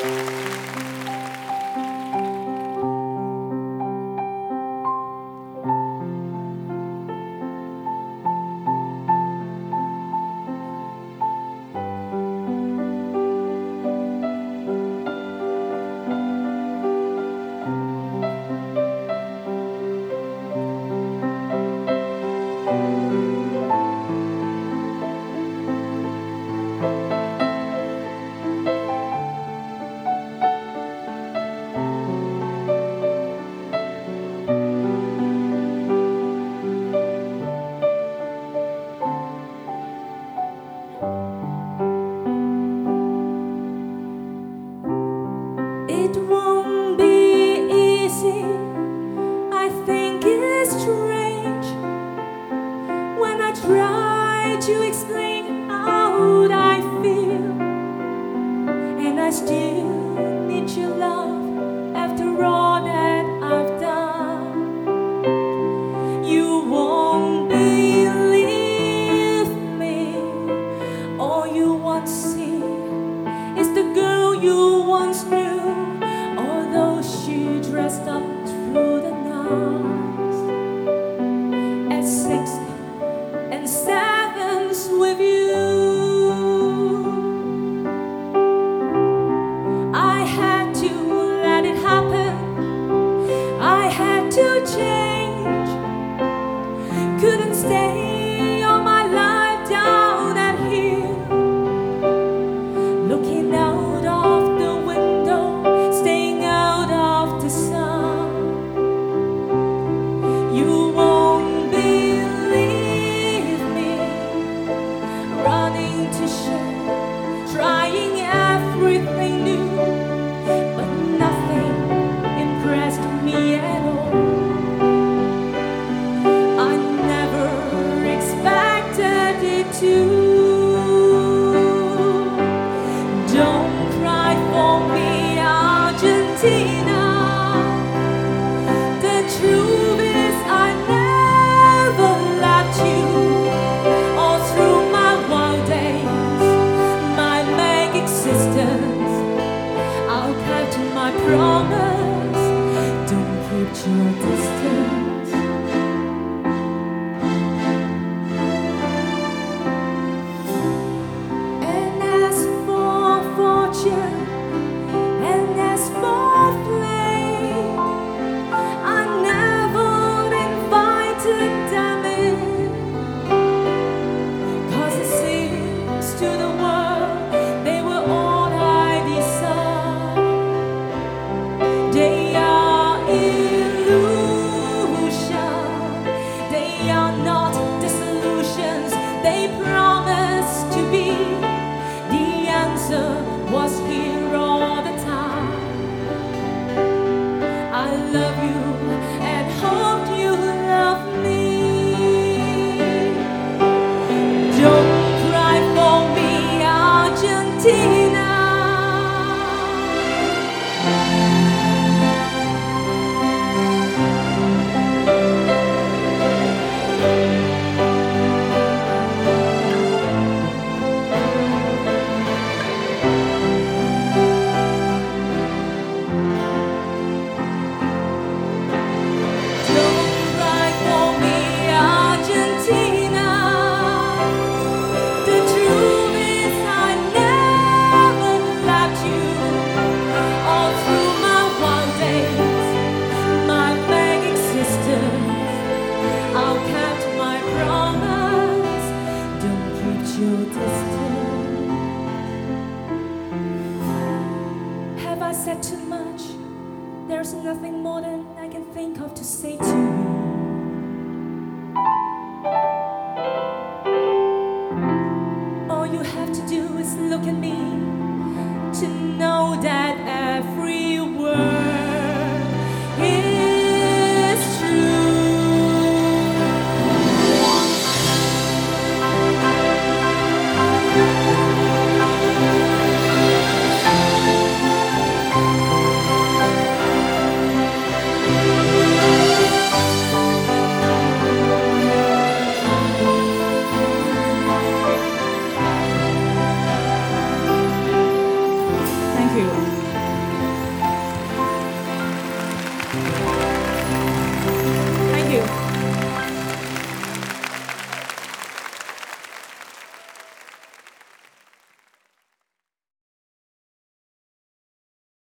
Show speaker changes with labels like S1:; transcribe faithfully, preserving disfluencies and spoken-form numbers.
S1: It won't be easy. I think it's strange when I try to explain how I feel, and I still need your love after all that I've done. You won't believe me. All you want to see is the girl you once knew, although she dressed up through the night. At six and sevens with you, I had to let it happen. I had to change. Couldn't stay all my life down at here, looking out of the window, staying out of the sun. You won't believe me, running to share, trying everything new, but nothing impressed me at all. I never expected it to. Don't cry for me, Argentina. The truth is I never loved you. All through my wild days, my vague existence, I'll kept my promise. Don't keep your distance. And as for fortune, and as for flame, I never invited them in, 'cause it seems to the world they were all I desire. They are illusion, they are not disillusions. They promise to be. The answer was here all the time. I love you and hope you love me. Don't cry for me, Argentina. Don't cry for me, Argentina. The truth is I never loved you. All through my wild days, my vague existence, I'll kept my promise. Don't keep your distance. Have I said too much? There's nothing more than I can think of to say to you. All you have to do is look at me to know that every word is true. Thank you.